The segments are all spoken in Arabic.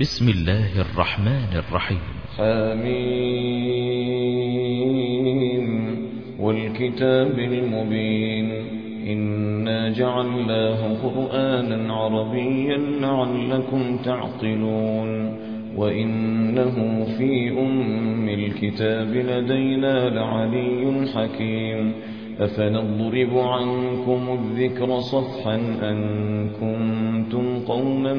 بسم الله الرحمن الرحيم. حميم والكتاب المبين إنا جعلناه قرآنا عربيا لعلكم تعقلون وإنه في أم الكتاب لدينا لعلي حكيم أفنضرب عنكم الذكر صفحا أن كنتم قوما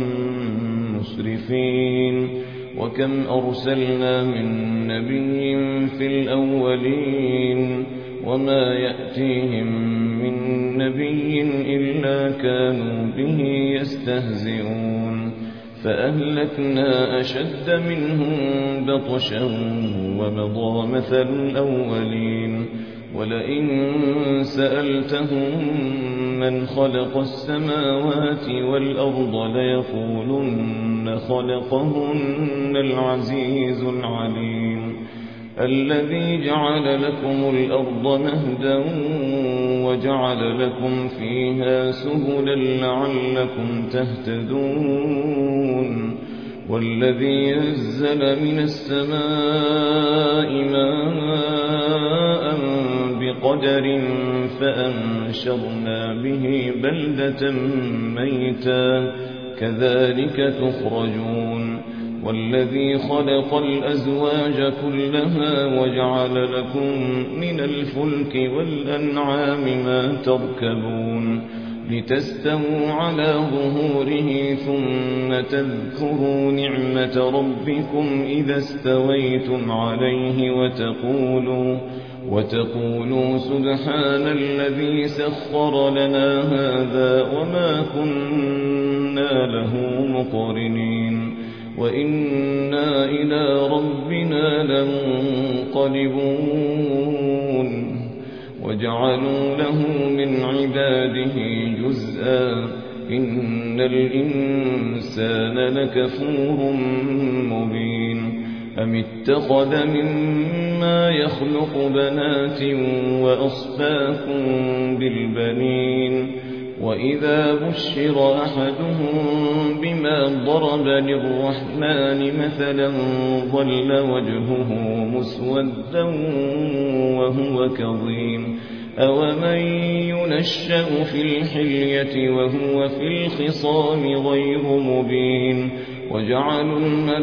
مسرفين وكم أرسلنا من نبي في الأولين وما يأتيهم من نبي إلا كانوا به يستهزئون فأهلكنا أشد منهم بطشا ومضى مثل الأولين ولئن سألتهم من خلق السماوات والأرض ليقولن خلقهن العزيز العليم الذي جعل لكم الأرض مهدا وجعل لكم فيها سبلا لعلكم تهتدون والذي ينزل من السماء ماء بقدر فأنشرنا به بلدة ميتا كذلك تخرجون والذي خلق الأزواج كلها وجعل لكم من الفلك والأنعام ما تركبون لتستووا على ظهوره ثم تذكروا نعمة ربكم إذا استويتم عليه وتقولوا سبحان الذي سخر لنا هذا وما كنا له مقرنين وإنا إلى ربنا لمنقلبون وجعلوا له من عباده جزءا إن الإنسان لكفور مبين أم اتخذ مما يخلق بنات وأصفاكم بالبنين وإذا بشر أحدهم بما ضرب للرحمن مثلا ظل وجهه مسودا وهو كظيم أومن ينشأ في الحلية وهو في الخصام غير مبين وجعلوا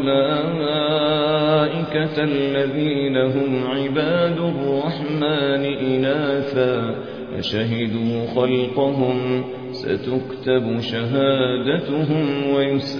الملائكة الذين هم عباد الرحمن إناثا أشهدوا خلقهم ستكتب شهادتهم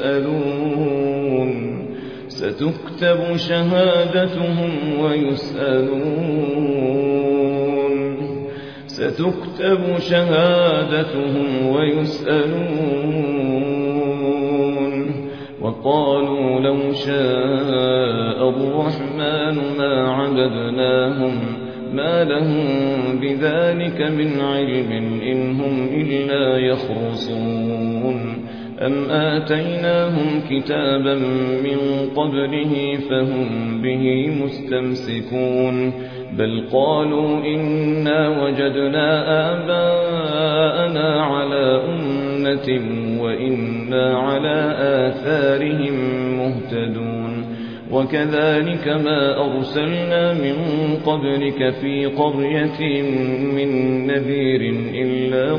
ويسألون وقالوا لو شاء الرحمن ما عبدناهم ما لهم بذلك من علم إن هم إلا يخرصون أم آتيناهم كتابا من قبله فهم به مستمسكون بل قالوا إنا وجدنا آباءنا على أمة وإنا على آثارهم مهتدون وكذلك ما أرسلنا من قبلك في قرية من نذير إلا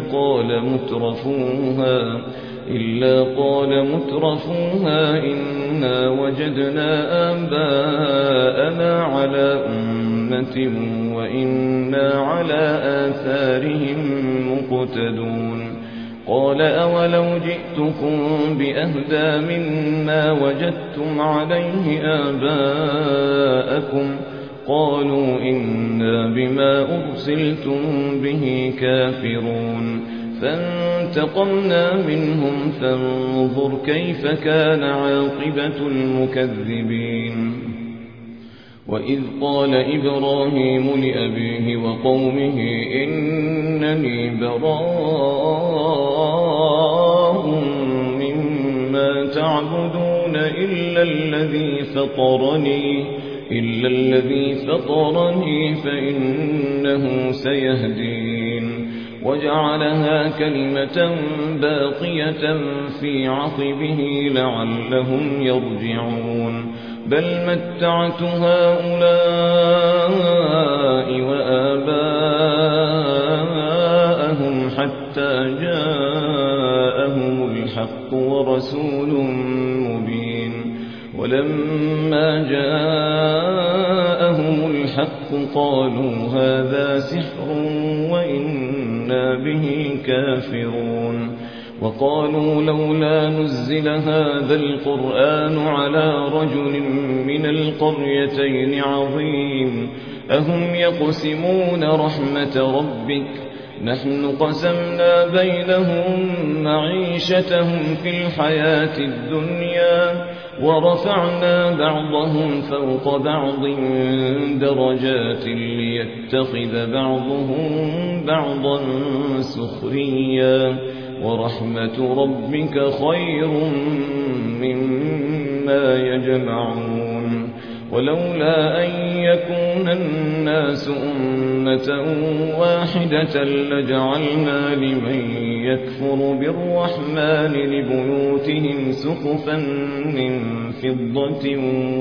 قال مترفوها إنا وجدنا آباءنا على أمة وإنا على آثارهم مقتدون قال أولو جئتكم بأهدى مما وجدتم عليه آباءكم قالوا إنا بما أرسلتم به كافرون فانتقمنا منهم فانظر كيف كان عاقبة المكذبين وإذ قال إبراهيم لأبيه وقومه إنني براء مما تعبدون إلا الذي فطرني فإنه سيهدين وجعلها كلمة باقية في عقبه لعلهم يرجعون بل متعت هؤلاء وآباءهم حتى جاءهم الحق ورسول مبين ولما جاءهم الحق قالوا هذا سحر وإنا به كافرون وقالوا لولا نزل هذا القرآن على رجل من القريتين عظيم أهم يقسمون رحمة ربك نحن قسمنا بينهم معيشتهم في الحياة الدنيا ورفعنا بعضهم فوق بعض درجات ليتخذ بعضهم بعضا سخريا ورحمة ربك خير مما يجمعون ولولا أن يكون الناس أمة واحدة لجعلنا لمن يكفر بالرحمن لبيوتهم سقفا من فضة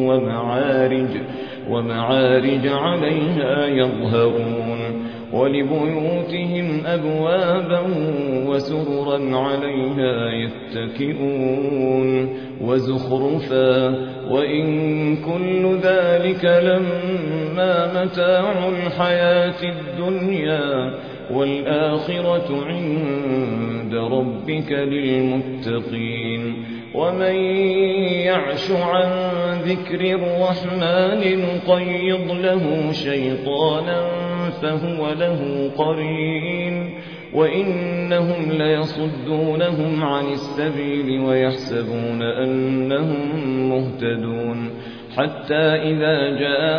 ومعارج عليها يظهرون ولبيوتهم أبوابا وسررا عليها يتكئون وزخرفا وإن كل ذلك لما متاع الحياة الدنيا والآخرة عند ربك للمتقين ومن يعش عن ذكر الرحمن نقيض له شيطانا فهو له قرين وإنهم ليصدونهم عن السبيل ويحسبون أنهم مهتدون حتى إذا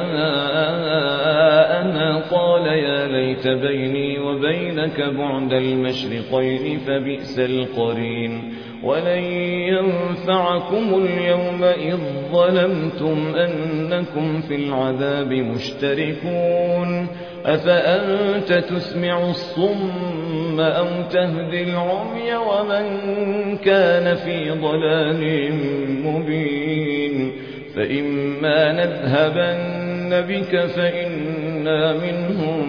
جاءنا قال يا ليت بيني وبينك بعد المشرقين فبئس القرين ولن ينفعكم اليوم إذ ظلمتم أنكم في العذاب مشتركون أفأنت تسمع الصم أو تهدي العمي ومن كان في ضلال مبين فإما نذهبن بك فإنا منهم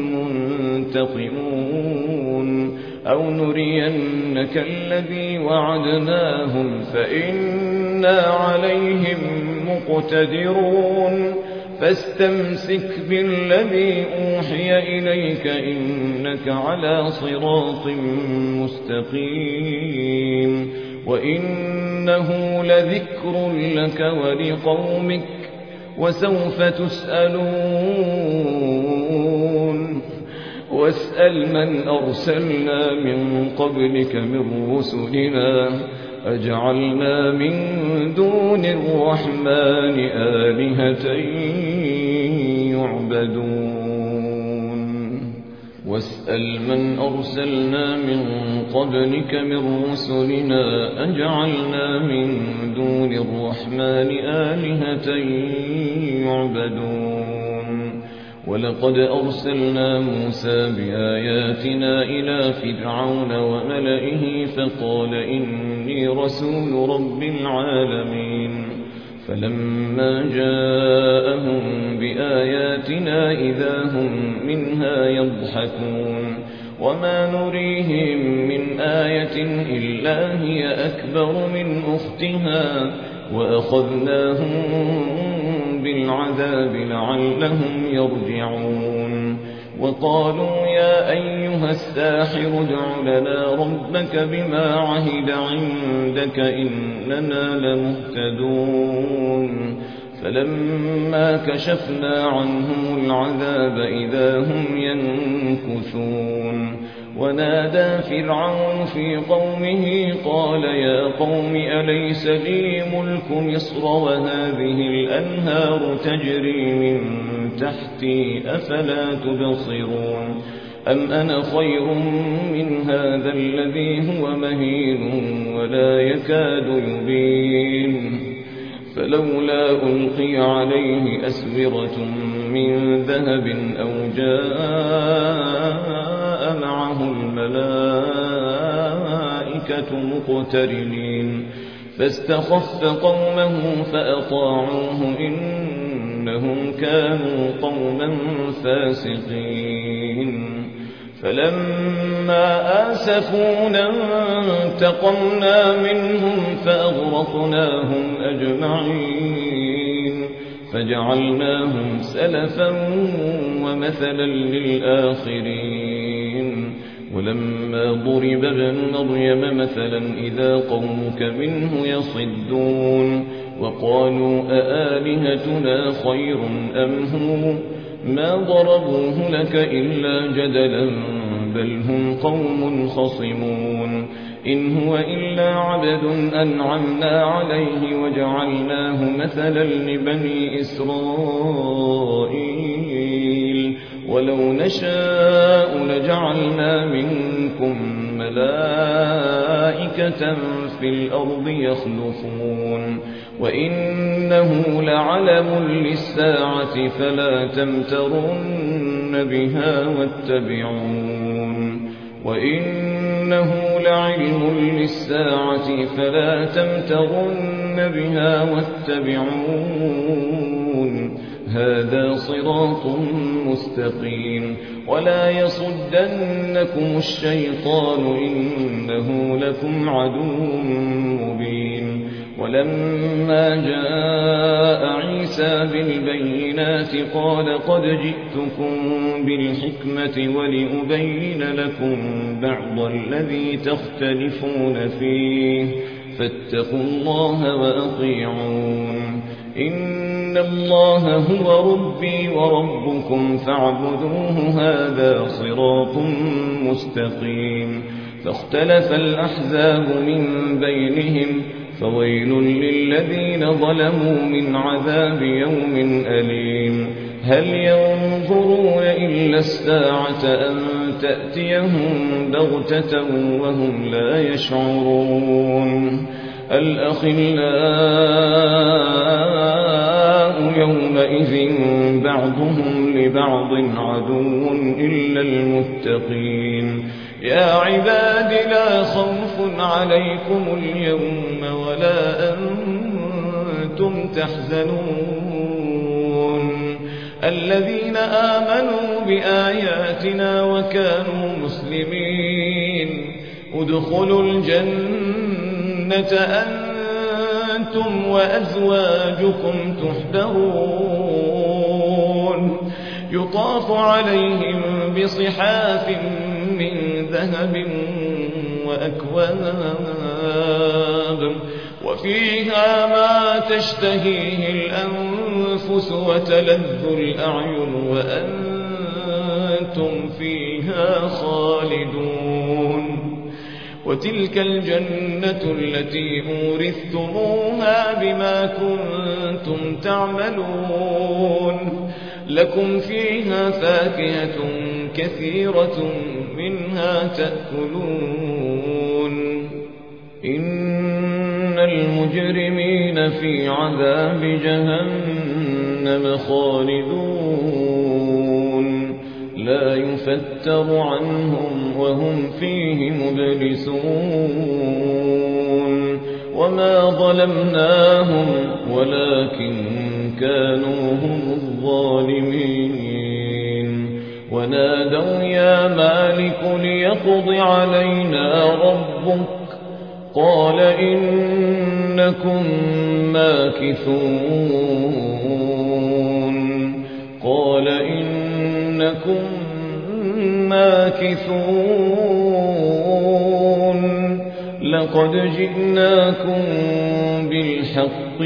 منتقمون أو نرينك الذي وعدناهم فإنا عليهم مقتدرون فاستمسك بالذي أوحي إليك إنك على صراط مستقيم وإنه لذكر لك ولقومك وسوف تسألون واسأل من أرسلنا من قبلك من رسلنا أجعلنا من دون الرحمن آلهة يعبدون واسأل من أرسلنا من قبلك من رسلنا أجعلنا من دون الرحمن آلهة يعبدون ولقد أرسلنا موسى بآياتنا إلى فرعون وملئه فقال إني رسول رب العالمين فلما جاءهم بآياتنا إذا هم منها يضحكون وما نريهم من آية إلا هي أكبر من أختها وأخذناهم بالعذاب لعلهم يرجعون وقالوا يا أيها الساحر ادع لنا ربك بما عهد عندك إننا لمهتدون فلما كشفنا عنهم العذاب إذا هم ينكثون ونادى فرعون في قومه قال يا قوم أليس لي ملك مصر وهذه الأنهار تجري من تحتي أفلا تبصرون أم أنا خير من هذا الذي هو مهين ولا يكاد يبين فلولا ألقي عليه أسورة من ذهب أو جاء معه والملائكة مقترنين فاستخف قومه فأطاعوه إنهم كانوا قوما فاسقين فلما آسفونا انتقمنا منهم فأغرقناهم أجمعين فجعلناهم سلفا ومثلا للآخرين ولما ضرب ابن مريم مثلا إذا قومك منه يصدون وقالوا أآلهتنا خير أم هو ما ضربوه لك إلا جدلا بل هم قوم خصمون إن هو إلا عبد أنعمنا عليه وجعلناه مثلا لبني إسرائيل ولو نشاء لجعلنا منكم ملائكة في الأرض يخلفون وإنه لعلم للساعة فلا تمترن بها واتبعون وإنه لعلم للساعة فلا تمترن بها واتبعون هذا صراط مستقيم ولا يصدنكم الشيطان إنه لكم عدو مبين ولما جاء عيسى بالبينات قال قد جئتكم بالحكمة ولأبين لكم بعض الذي تختلفون فيه فاتقوا الله وأطيعون إن الله هو ربي وربكم فاعبدوه هذا صراط مستقيم فاختلف الأحزاب من بينهم فويل للذين ظلموا من عذاب يوم أليم هل ينظرون إلا الساعة أن تأتيهم بغتة وهم لا يشعرون الأخلاء يومئذ بعضهم لبعض عدو إلا المتقين يا عباد لا خوف عليكم اليوم ولا أنتم تحزنون الذين آمنوا بآياتنا وكانوا مسلمين ادخلوا الجنة أنتم وأزواجكم تحبرون يطاف عليهم بصحاف من ذهب وأكواب وفيها ما تشتهيه الأنفس وتلذ الأعين وأنتم فيها خالدون وتلك الجنة التي أورثتموها بما كنتم تعملون لكم فيها فاكهة كثيرة منها تأكلون إن المجرمين في عذاب جهنم خالدون لا يفتر عنهم وهم فيه مبلسون وما ظلمناهم ولكن كانوا هم الظالمين ونادوا يا مالك ليقض علينا ربك قال إنكم ماكثون لقد جئناكم بالحق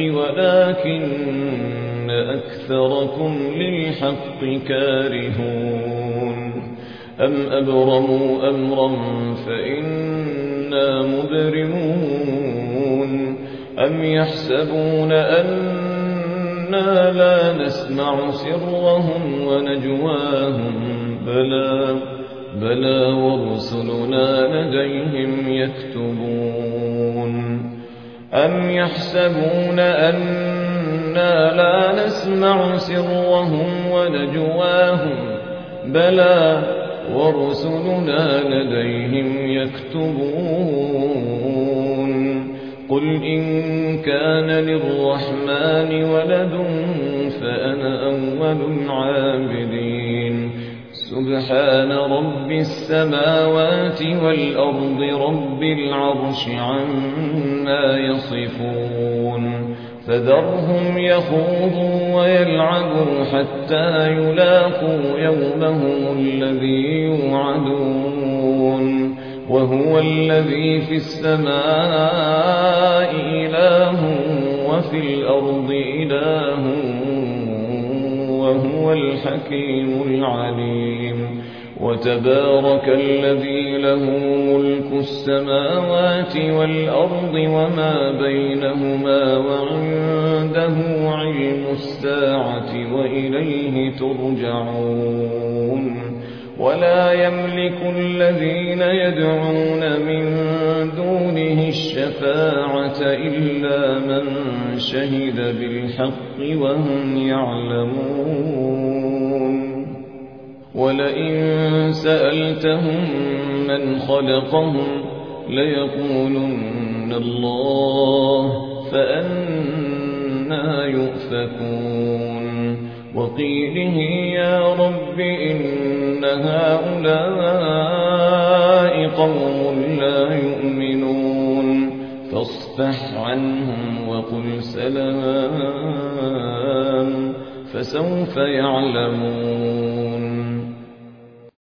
ولكن أكثركم للحق كارهون أم أبرموا أمرا فإنا مبرمون أم يحسبون أننا لا نسمع سرهم ونجواهم بلى ورسلنا لديهم يكتبون أم يحسبون أننا لا نسمع سرهم ونجواهم بلى ورسلنا لديهم يكتبون قل إن كان للرحمن ولد فأنا أول العابدين سبحان رب السماوات والأرض رب العرش عما يصفون فذرهم يخوضوا ويلعبوا حتى يلاقوا يومهم الذي يوعدون وهو الذي في السماء إله وفي الأرض إله وهو الحكيم العليم وتبارك الذي له ملك السماوات والأرض وما بينهما وعنده علم الساعة وإليه ترجعون ولا يملك الذين يدعون من دونه الشفاعة إلا من شهد بالحق وهم يعلمون ولئن سألتهم من خلقهم ليقولن الله فأنى يؤفكون وقيله يا رب إن هؤلاء قوم لا يؤمنون فاصفح عنهم وقل سلام فسوف يعلمون